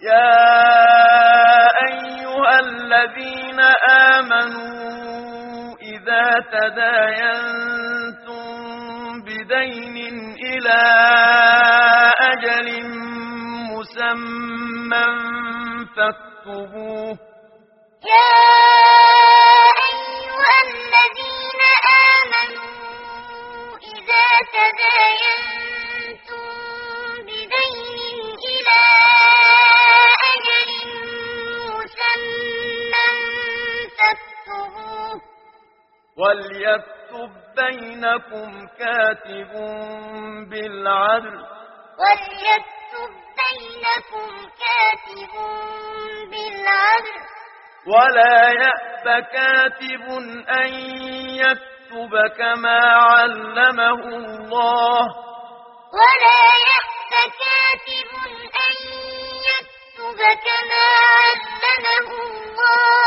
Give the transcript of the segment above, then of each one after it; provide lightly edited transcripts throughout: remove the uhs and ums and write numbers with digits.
يا أيها الذين آمنوا إذا تداينتم بدين إلى أجل مسمى فاكتبوه. يا أيها الذين آمنوا إذا تداينتم بدين إلى أجل مسمى فاكتبوه. وليكتب بينكم كاتب بالعدل. وليكتب بينكم كاتب بالعدل. ولا يأب كاتب أن يكتب كما علمه الله. ولا يأب كاتب أن يكتب كما علمه الله.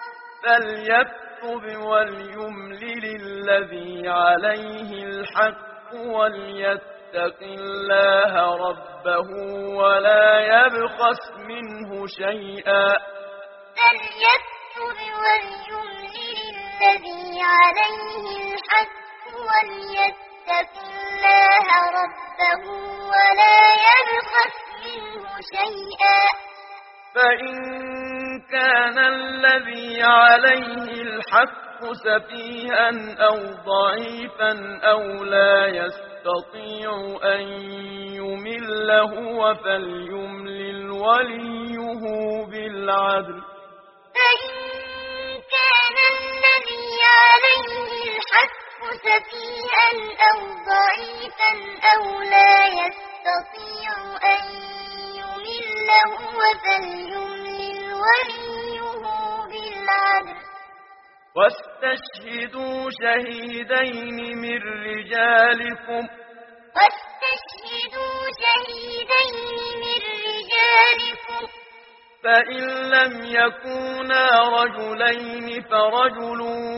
فليكتب وليملل الذي عليه الحق وليتق الله ربه ولا يبخس منه شيئا. فليكتب وليملل الذي عليه الحق وليتق الله ربه ولا يبخس منه شيئا. فإن كان الذي عليه الحق سفيها أو ضعيفا أو لا يستطيع أن يمل هو فليملل وليه بالعدل. فإن كان الذي عليه الحق سفيها أو ضعيفا أو لا يستطيع أن يمل هو فليملل وليه بالعدل. واستشهدوا شهيدين من رجالكم. واستشهدوا شهيدين من رجالكم. فإن لم يكونا رجلين فرجل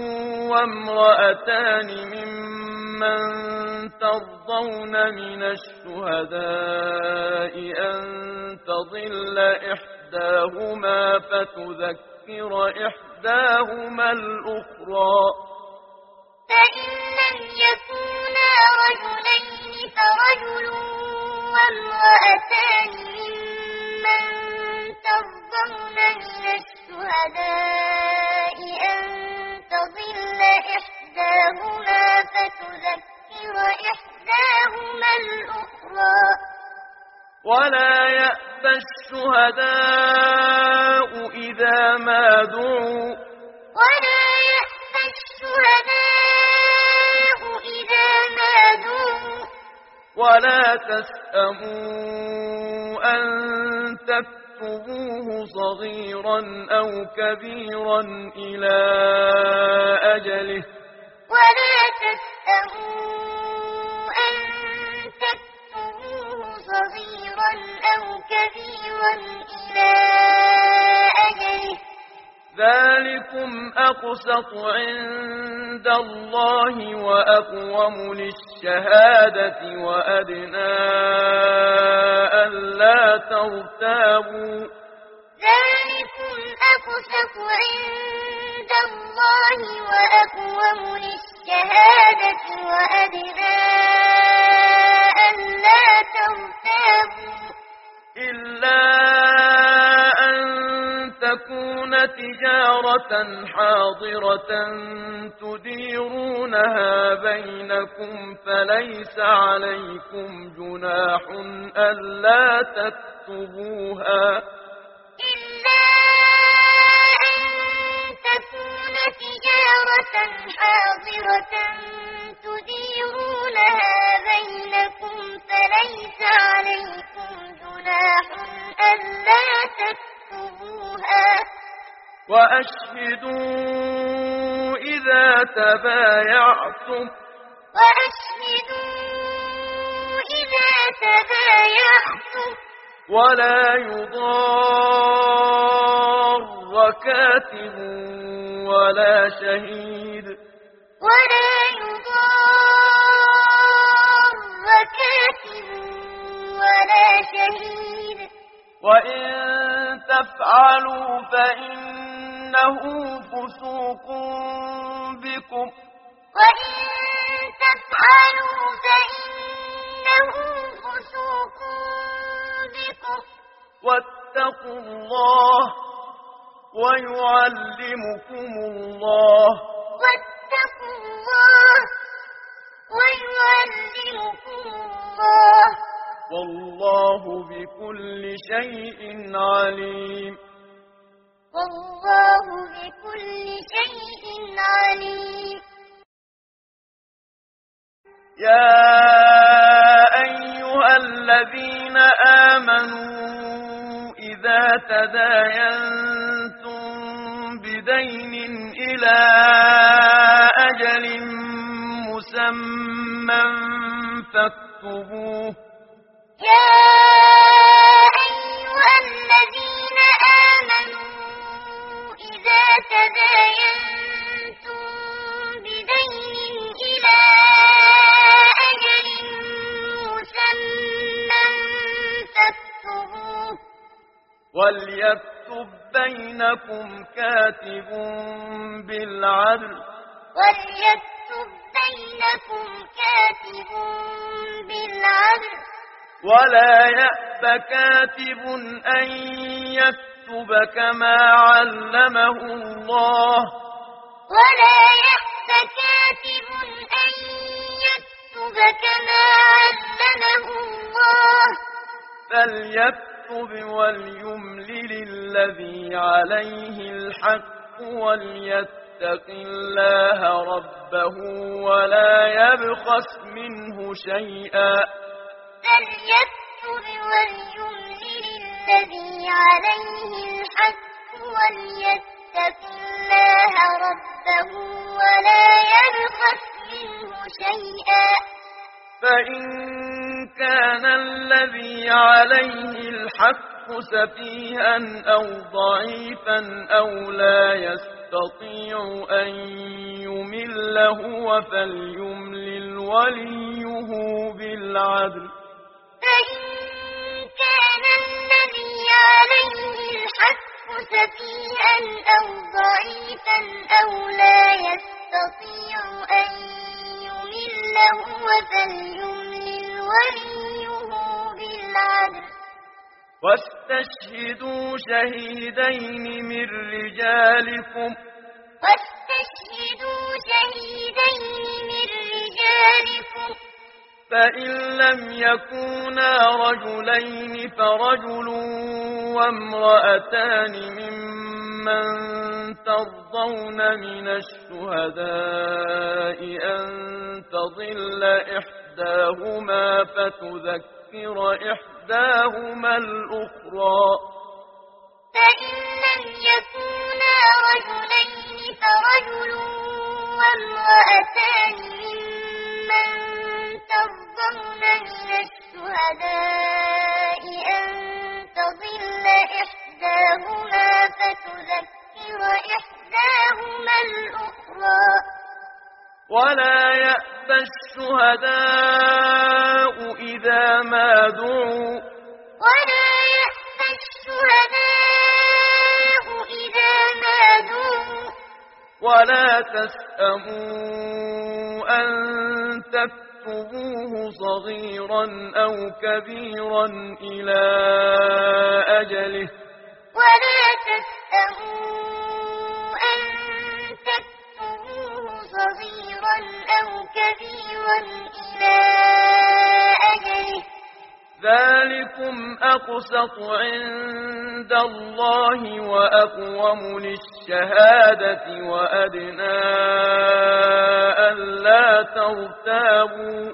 وامرأتان ممن ترضون من الشهداء أن تضل إحداهما فتذكر إحداهما الأخرى. فإن لم يكونا رجلين فرجل وامرأتان ممن ترضون من الشهداء أن تضل إحداهما فتذكر إحداهما الأخرى. ولا يأبى الشهداء إذا ما دعوا. ولا يأبى الشهداء إذا ما دعوا. ولا تسأموا أن تكتبوه صغيرا أو كبيرا إلى أجله. ولا تسأموا أن تكتبوه صغيرا أو كبيرا إلى أجله. ذلكم أقسط عند الله وأقوم للشهادة وأدنى ألا ترتابوا. ذلكم أقسط عند الله وأقوم للشهادة وأدنى ألا ترتابوا. إلا أن تكون تجارة حاضرة تديرونها بينكم فليس عليكم جناح ألا تكتبوها. إلا أن تكون تجارة حاضرة تديرونها بينكم فليس عليكم جناح ألا تكتبوها. وأشهدوا إذا تبايعتم. وأشهدوا إذا تبايعتم. ولا يضار كاتب ولا شهيد. ولا يضار كاتب ولا شهيد. وإن تفعلوا فإنه فسوق بكم واتقوا الله ويعلمكم الله والله بكل شيء عليم. يا أيها الذين آمنوا إذا تداينتم بدين إلى أجل مسمى فاكتبوه وليكتب بينكم كاتب بالعدل ولا يأب كاتب أن يكتب كما علمه الله فليكتب وليملل الذي عليه الحق وليتق الله ربه ولا يبخس منه شيئا فإن كان الذي عليه الحق سفيها أو ضعيفا أو لا يستطيع أن يمل هو فليملل وليه بالعدل واستشهدوا شهيدين من رجالكم فإن لم يكونا رجلين فرجل وامرأتان ممن ترضون من الشهداء أن تضل إحداهما فتذكر إحداهما الأخرى ولا يأبى الشهداء إذا ما دعوا ولا تسأموا أن تكتبوه صغيرا أو كبيرا إلى أجله ذلكم أقسط عند الله وأقوم للشهادة وأدنى ألا ترتابوا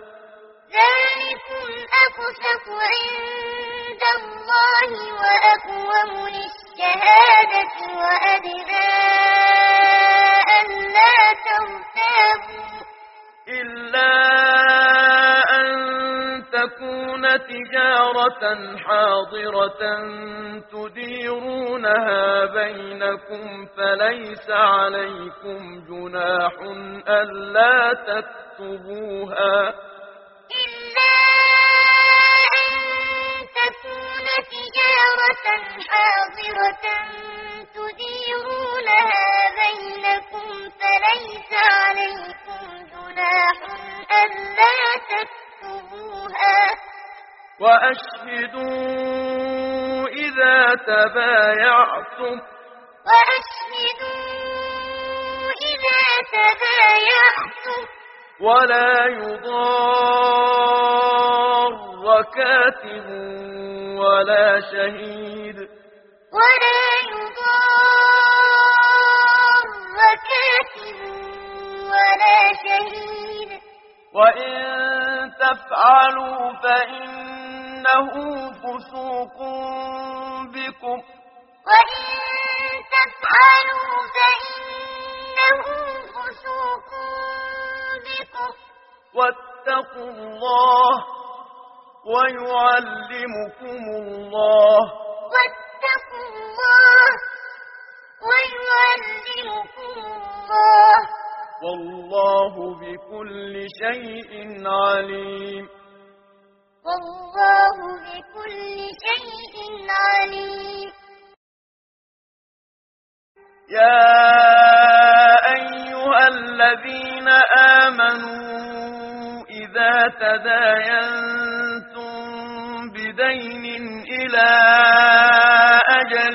إلا أن تكون تجارة حاضرة تديرونها بينكم فليس عليكم جناح ألا تكتبوها إلا أن تكون تجارة حاضرة تديرونها بينكم فليس عليكم جناح ألا تكتبوها وأشهدوا إذا تبايعتم ولا يضار كاتب ولا شهيد وإن تفعلوا فإنه فسوق بكم واتقوا الله ويعلمكم الله والله بكل شيء عليم. يا أيها الذين آمنوا إذا تداينتم بدين إلى أجل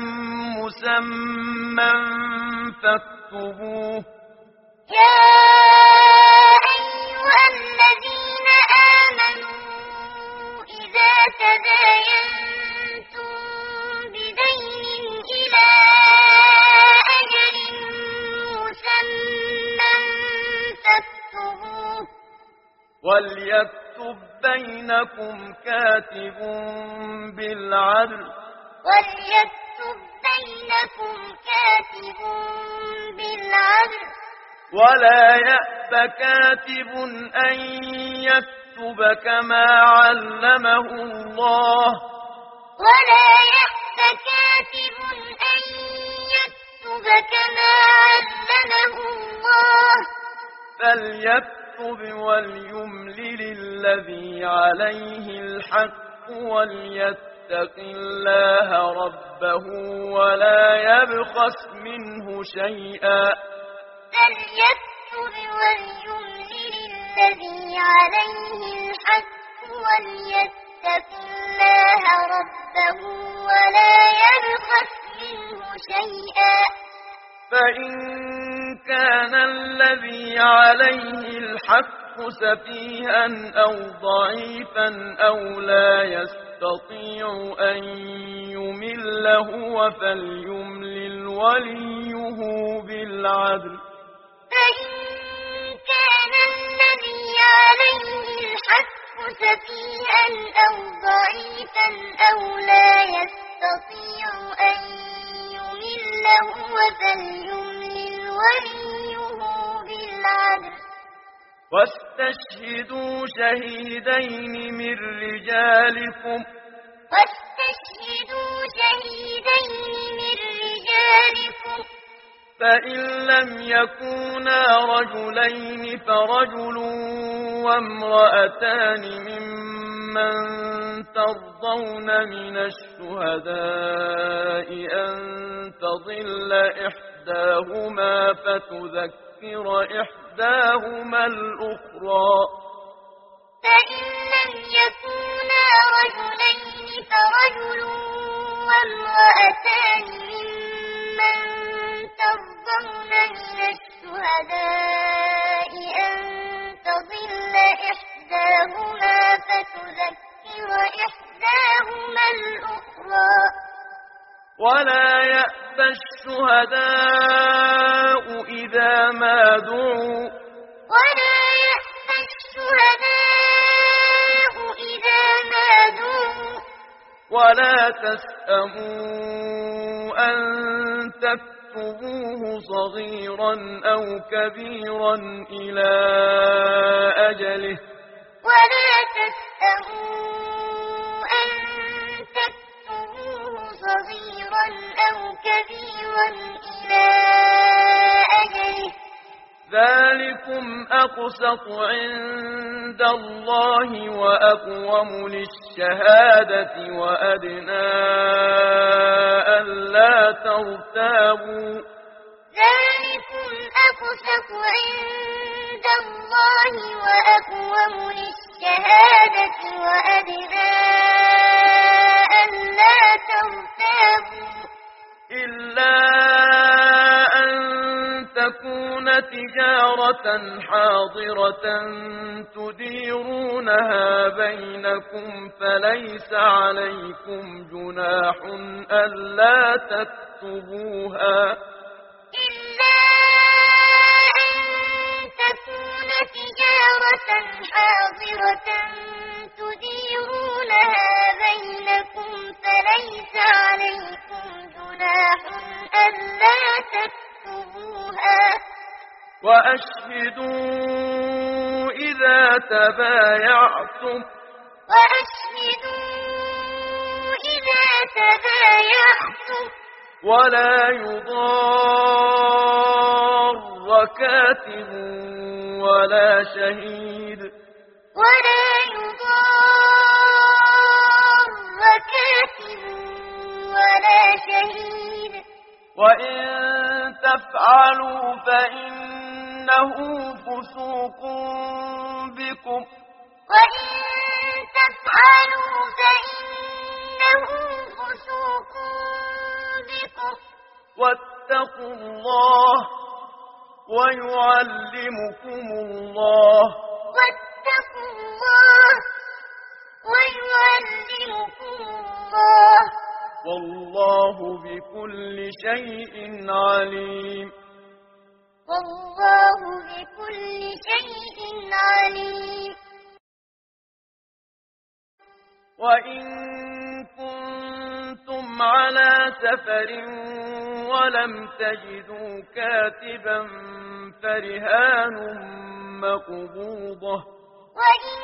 مسمى فاكتبوه وليكتب بينكم كاتب بالعدل ولا يأب كاتب أن يكتب كما علمه الله فليكتب وليملل الذي عليه الحق وليتق الله ربه ولا يبخس منه شيئا فإن كان الذي عليه الحق سفيها أو ضعيفا أو لا يستطيع أن يمل هو فليملل وليه بالعدل واستشهدوا شهيدين من رجالكم فإن لم يكونا رجلين فرجل وامرأتان ممن ترضون من الشهداء أن تضل إحداهما فتذكر إحداهما الأخرى ولا يأبى الشهداء إذا ما دعوا ولا تسأموا أن تكتبوه صغيرا أو كبيرا إلى أجله ذلكم أقسط عند الله وأقوم للشهادة وأدنى ألا ترتابوا ذلكم أقسط عند الله وأقوم للشهادة وأدنى ألا ترتابوا إلا أن تكون تجارة حاضرة تديرونها بينكم فليس عليكم جناح ألا تكتبوها إلا أن تكون تجارة حاضرة تديرونها بينكم فليس عليكم جناح ألا تكتبوها وأشهدوا إذا تبايعتم ولا يضار كاتب ولا شهيد وإن تفعلوا فإنه فسوق بكم واتقوا الله ويعلمكم الله والله بكل شيء عليم والله بكل شيء عليم وإن كنتم على سفر ولم تجدوا كاتبا فرهان مقبوضة وإن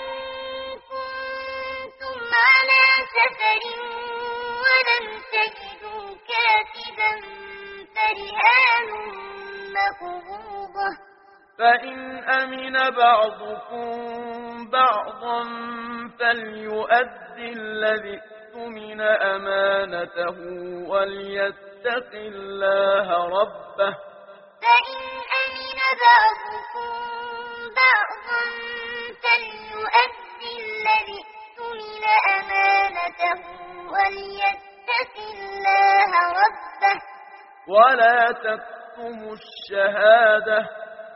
كنتم على سفر ولم تجدوا كاتبا فرهان مقبوضة فإن أمن بعضكم بعضا فليؤدي الذي اؤتمن أمانته وليتق الله ربه فإن أمن بعضكم بعضا فليؤدي الذي اؤتمن أمانته وليتق الله ربه ولا تكتموا الشهادة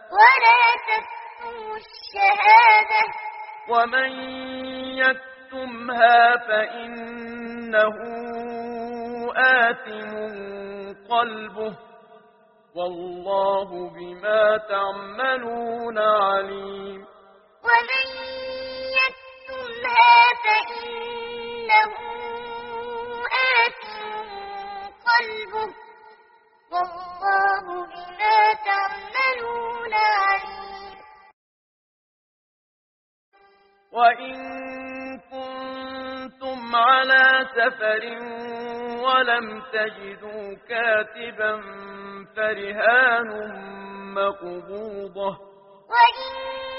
ومن يكتمها فإنه آثم قلبه والله بما تعملون عليم ومن يكتمها فإنه آثم قلبه والله بما تعملون عليم وإن كنتم على سفر ولم تجدوا كاتبا فرهان مقبوضة وإن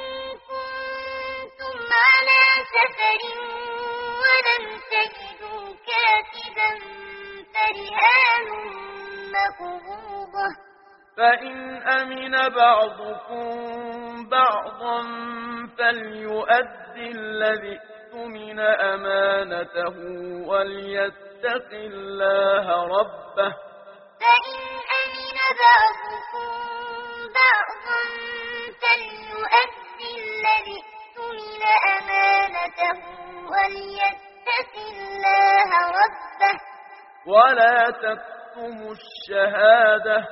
كنتم على سفر ولم تجدوا كاتبا فرهان مقبوضة فإن أمن بعضكم بعضا فليؤدي الذي اؤتمن أمانته وليتق الله ربه فإن أمن بعضكم بعضا فليؤدي الذي اؤتمن أمانته وليتق الله ربه ولا تكتموا الشهادة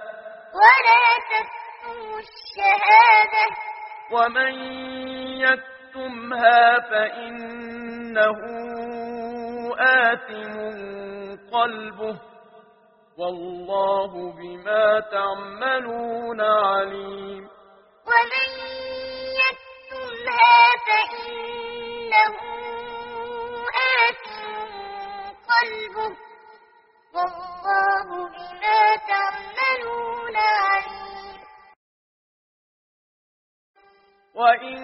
ومن يكتمها فإنه آثم قلبه والله بما تعملون عليم ومن يكتمها فإنه آثم قلبه والله بما تعملون عليم وإن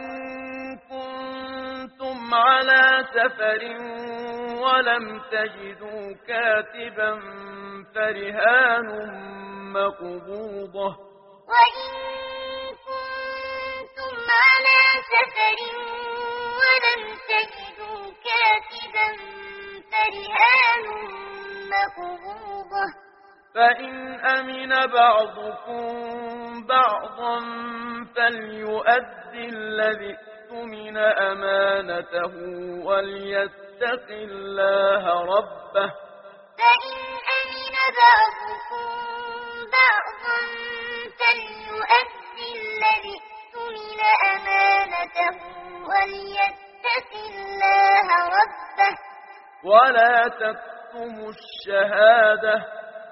كنتم على سفر ولم تجدوا كاتبا فرهان مقبوضة وإن كنتم على سفر ولم تجدوا كاتبا فرهان مقبوضة فإن أمن بعضكم بعضا فليؤدي الذي اؤتمن أمانته وليتق الله ربه فإن أمن بعضكم بعضا فليؤدي الذي اؤتمن أمانته وليتق الله ربه ولا تكتموا الشهادة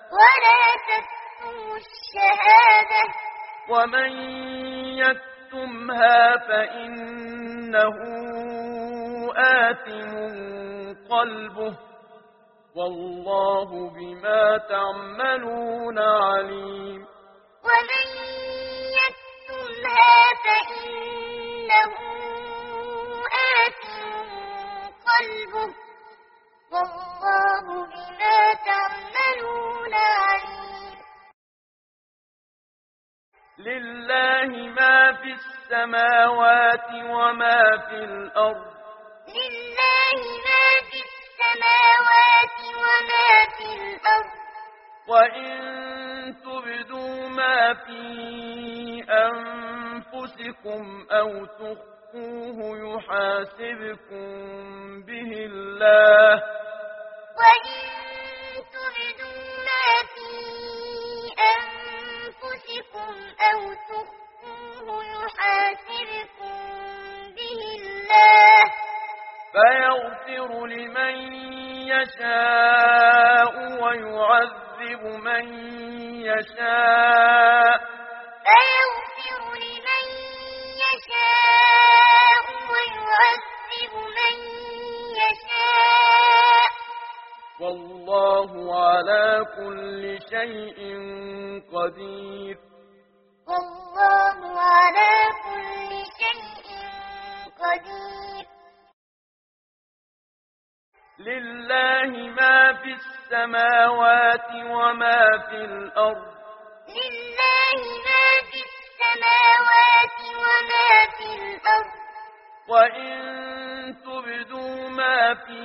ومن يكتمها فإنه آثم قلبه والله بما تعملون عليم ومن يكتمها فإنه آثم قلبه والله بما تعملون عليم لله ما في السماوات وما في الأرض لله ما في السماوات وما في الأرض وإن تبدوا ما في أنفسكم أو تخفوه يحاسبكم به الله وإن تبدوا ما في أنفسكم أو تخفوه يحاسبكم به الله فيغفر لمن يشاء ويعذب من يشاء فيغفر لمن يشاء ويعذب من يشاء والله على كل شيء قدير والله على كل شيء قدير لله ما في السماوات وما في الأرض لله ما في السماوات وما في الأرض وإن تبدوا ما في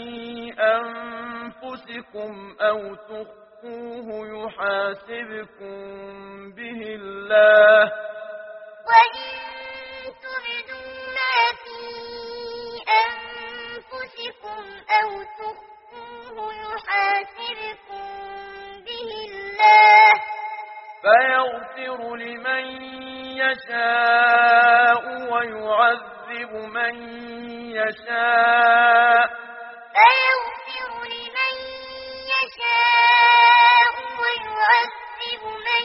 أنفسكم أو تخفوه يحاسبكم به الله وإن تبدوا ما في أنفسكم أو تخفوه يحاسبكم به الله فيغفر لمن يشاء ويعذب من يشاء فيغفر لمن يشاء ويعذب من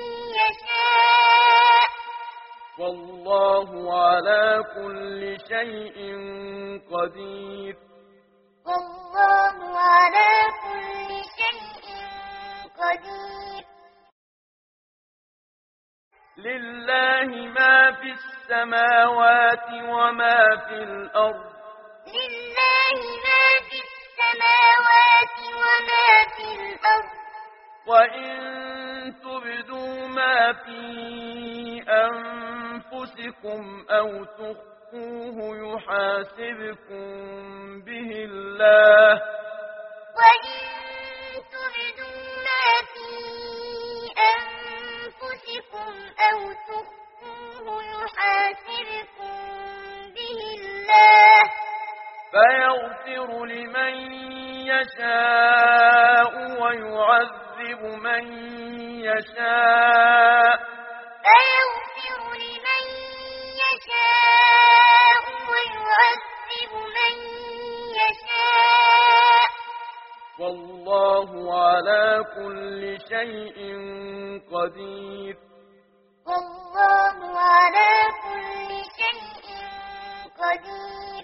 يشاء والله على كل شيء قدير والله على كل شيء قدير لله ما في السماوات وما في الأرض لله ما في السماوات وما في الأرض وإن تبدوا ما في أنفسكم أو تخفوه يحاسبكم به الله وإن تبدوا ما في أنفسكم أو تخفوه يحاسبكم به الله فيغفر لمن يشاء ويعذب من يشاء فيغفر لمن يشاء ويعذب من يشاء والله على كل شيء قدير والله على كل شيء قدير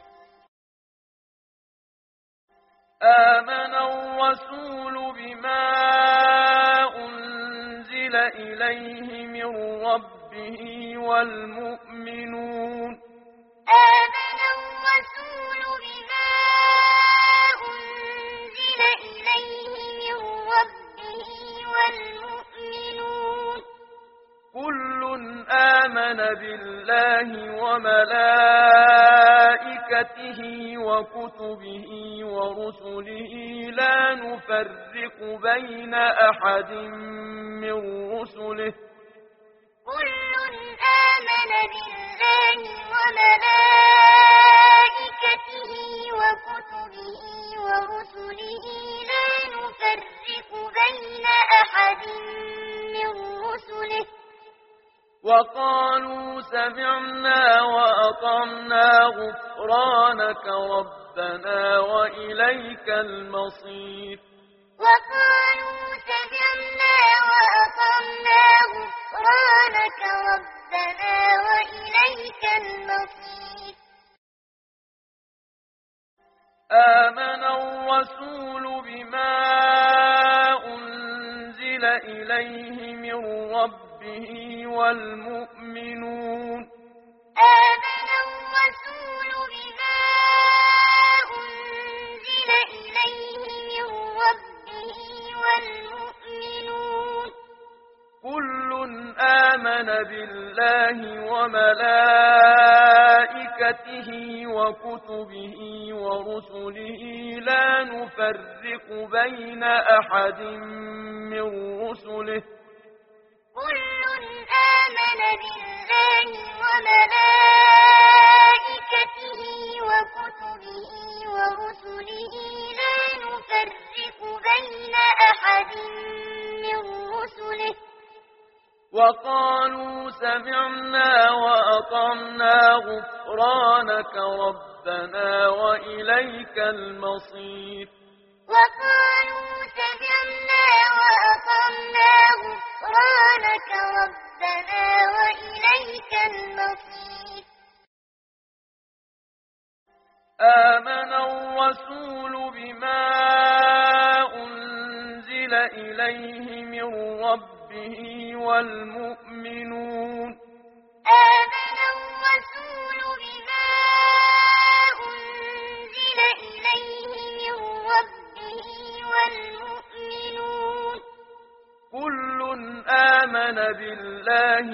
آمن الرسول بما أنزل إليه من ربه والمؤمنون آمن الرسول بما أنزل إليه من ربه والمؤمنون كل آمن بالله وملائكته وكتبه ورسله لا نفرق بين أحد من رسله كل آمن بالله وملائكته وكتبه ورسله لا نفرق بين أحد من رسله وقالوا سمعنا وأطعنا غفرانك ربنا وإليك المصير وقالوا سمعنا وأطعنا غفرانك ربنا وإليك المصير آمن الرسول بما أنزل إليه من ربه والمؤمنون آمن الرسول بما أنزل إليه من ربه والمؤمنون كل آمن بالله وملائكته وكتبه ورسله لا نفرق بين أحد من رسله كل آمن بالله وملائكته وكتبه ورسله لا نفرق بين أحد من رسله وقالوا سمعنا وأطعنا غفرانك ربنا وإليك المصير وقالوا سمعنا وأطعنا غفرانك ربنا وإليك المصير آمن الرسول بما أنزل إليه من ربه والمؤمنون آمن الرسول بما أنزل إليه من ربه والمؤمنون كل آمن بالله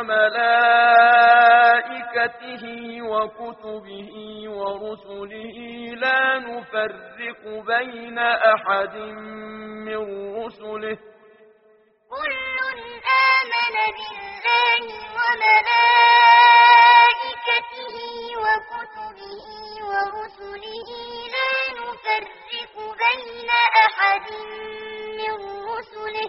وملائكته وكتبه ورسله لا نفرق بين أحد من رسله كل آمن بالله وملائكته وكتبه ورسله لا نفرق بين أحد من رسله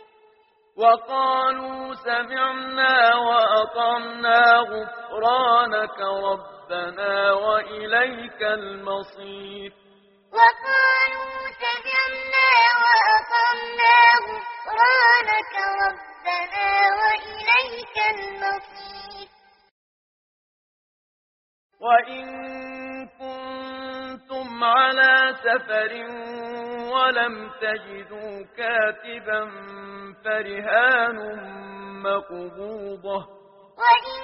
وقالوا سمعنا وأطعنا غفرانك ربنا وإليك المصير وقالوا سمعنا وأطعنا غفرانك ربنا وإليك المصير وإن كنتم على سفر ولم تجدوا كاتبا فرهان مقبوضة وإن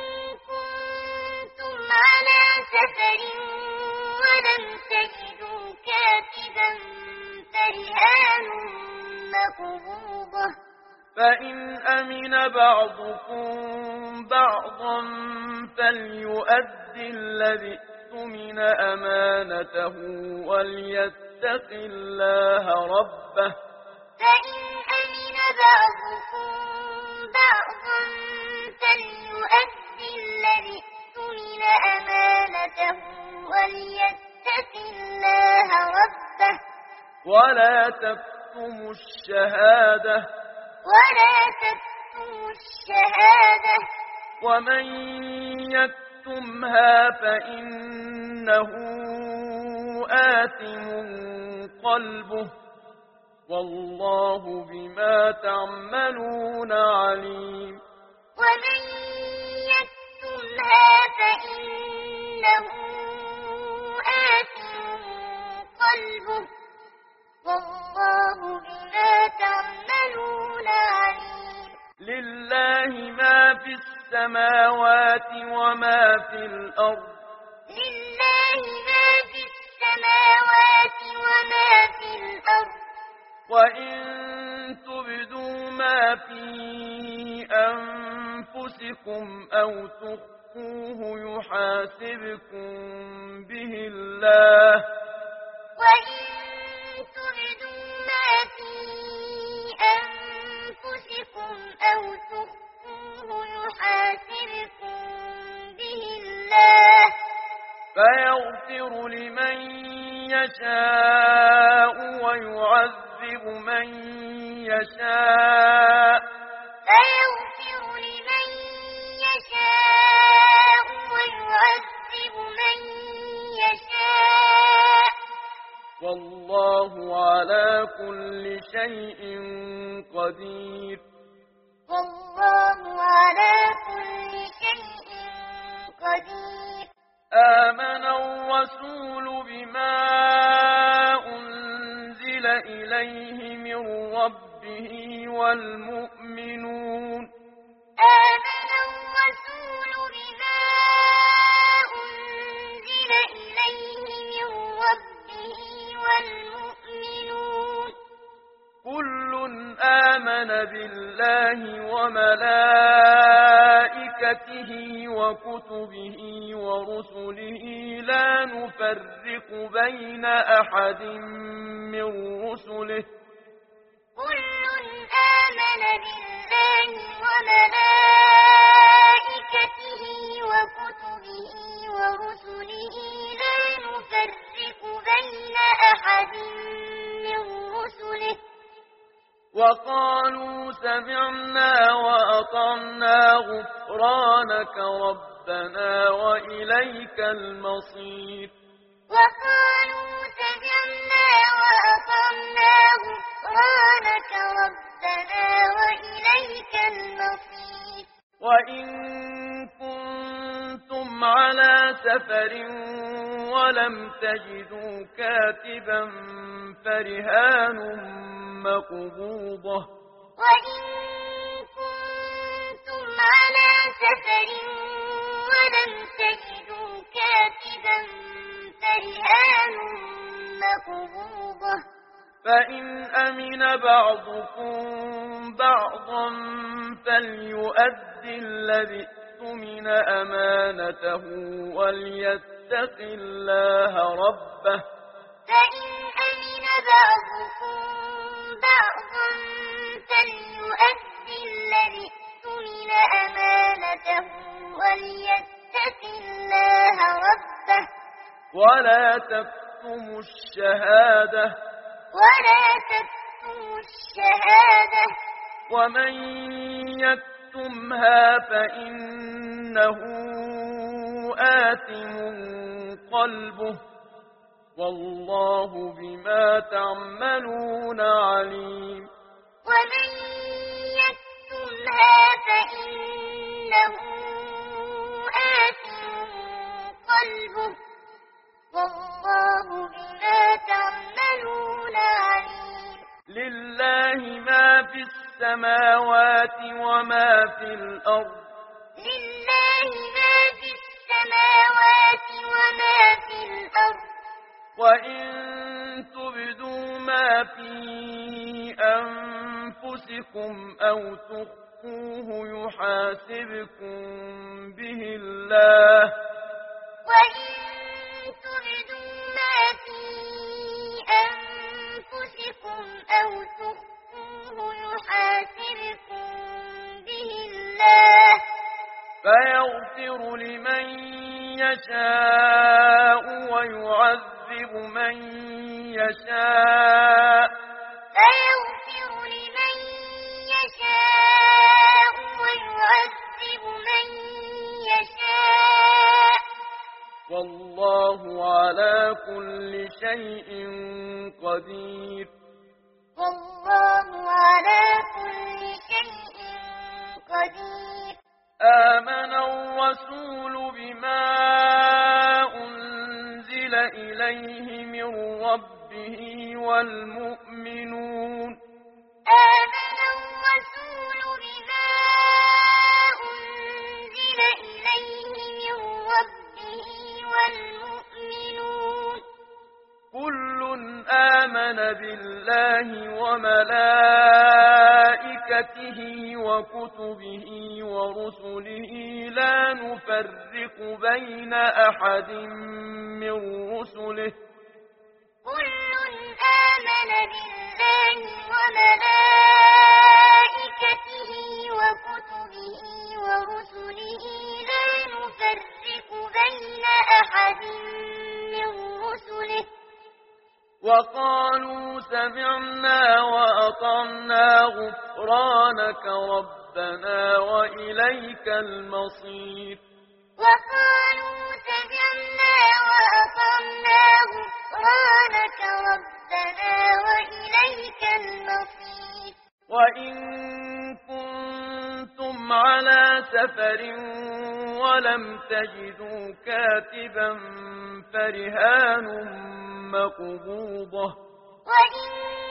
كنتم على سفر ولم تجدوا كاتبا فرهان مقبوضة فإن أمن بعضكم بعضا فليؤدي الذي اؤتمن أمانته وليتق الله ربه فإن أمن بعضكم بعضا فليؤدي الذي اؤتمن أمانته وليتق الله ربه ولا تكتموا الشهادة ومن يكتمها فإنه آثم قلبه والله بما تعملون عليم ومن يكتمها فإنه آثم قلبه والله بما تعملون عليم لله ما في السماوات وما في الأرض لله ما في السماوات وما في الأرض وإن تبدوا ما في أنفسكم أو تخفوه يحاسبكم به الله وإن تبدوا ما في أنفسكم أو تخفوه يحاسبكم به الله فيغفر لمن يشاء ويعذب من يشاء فيغفر لمن يشاء ويعذب من يشاء والله على كل شيء قدير والله على كل شيء قدير آمن الرسول بما أنزل إليه من ربه والمؤمنون آمن الرسول بما أنزل إليه من ربه والمؤمنون كل آمن بالله وملائكته وكتبه ورسله لا نفرق بين أحد من رسله كل آمن بالله وملائكته وكتبه ورسله لا نفرق بين أحد من رسله وقالوا سمعنا وأطعنا غفرانك ربنا وإليك المصير وقالوا سمعنا وأطعنا غفرانك ربنا وإليك المصير وإن كنتم على سفر ولم تجدوا كاتبا فرهان مقبوضة وإن كنتم على سفر ولم تجدوا كاتبا فرهان مقبوضة فإن أمن بعضكم بعضا فليؤدي الذي اؤتمن أمانته وليتق الله ربه فإن أمن بعضكم بعضا فليؤدي الذي اؤتمن أمانته وليتق الله ربه ولا تكتموا الشهادة الشهادة ومن يكتمها فإنه آثم قلبه والله بما تعملون عليم ومن يكتمها فإنه آثم قلبه والله بما تعملون عليم لله ما في السماوات وما في الأرض لله ما في السماوات وما في الأرض وإن تبدوا ما في أنفسكم أو تخفوه يحاسبكم به الله وإن تبدوا ما في أنفسكم أو تخفوه يحاسبكم به الله فيغفر لمن يشاء ويعذب من يشاء فيغفر لمن يشاء ويعذب من يشاء والله على كل شيء قدير والله على كل شيء قدير آمن الرسول بما أنزل إليه من ربه والمؤمنون آمن الرسول بما أنزل بآياته وكتبه ورسله لا نفرق بين أحد من رسله كل آمن بالله وملائكته وكتبه ورسله لا نفرق بين أحد من رسله وقالوا سمعنا وأطعنا غفرانك ربنا وإليك المصير وقالوا سمعنا وأطعنا غفرانك ربنا وإليك المصير وإن كنتم على سفر ولم تجدوا كاتبا فرهان مقبوضة وإن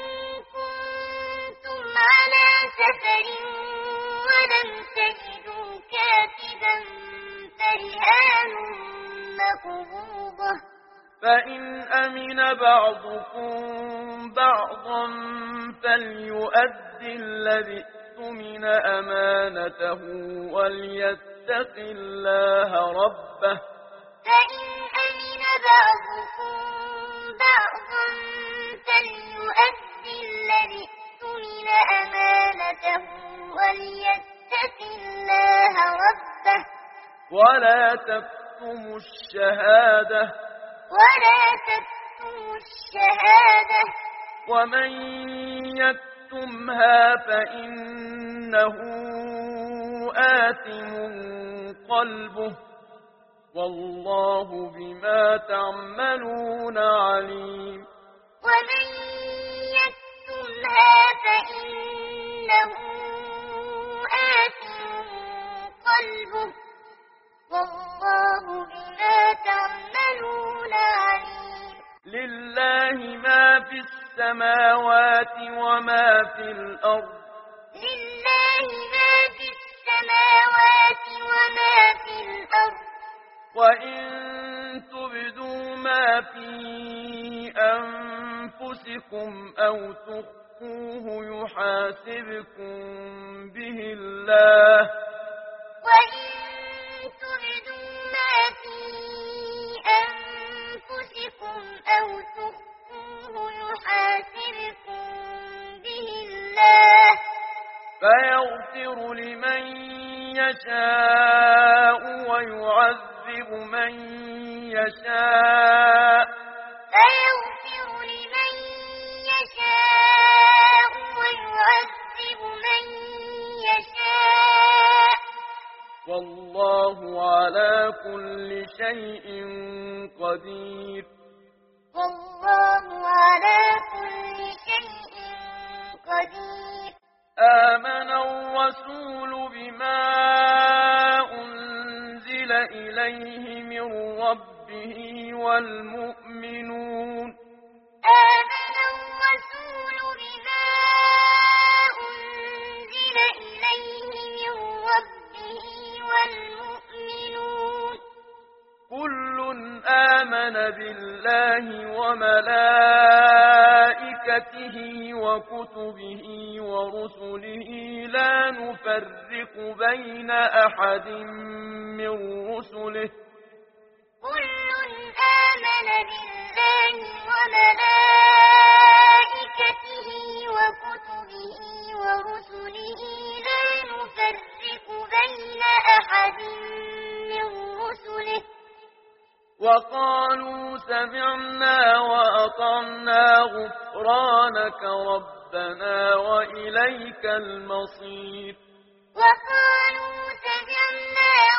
كنتم على سفر ولم تجدوا كاتبا فرهان مقبوضة فإن أمن بعضكم بعضا فليؤدي الذي اؤتمن أمانته وليتق الله ربه فإن أمن بعضكم بعضا فليؤدي الذي اؤتمن أمانته وليتق الله ربه ولا تكتموا الشهادة ومن يكتمها فإنه آثم قلبه والله بما تعملون عليم ومن يكتمها فإنه آثم قلبه والله بما تعملون عليم لله ما في السماوات وما في الأرض لله ما في السماوات وما في الأرض وإن تبدوا ما في أنفسكم أو تخفوه يحاسبكم به الله وإن تبدوا ما في أنفسكم أو تخفوه يحاسبكم به الله فيغفر لمن يشاء ويعذب من يشاء فيغفر لمن يشاء ويعذب من يشاء والله على كل شيء قدير والله على كل شيء قدير آمن الرسول بما أنزل إليه من ربه والمؤمنون آمن الرسول بما أنزل إليه من ربه والمؤمنون كل آمن بالله وملائكته وكتبه ورسله لا نفرق بين أحد من رسله كل آمن بالله وملائكته وكتبه ورسله لا نفرق بين أحد من رسله وقالوا سمعنا وأطعنا غفرانك ربنا وإليك المصير وقالوا سمعنا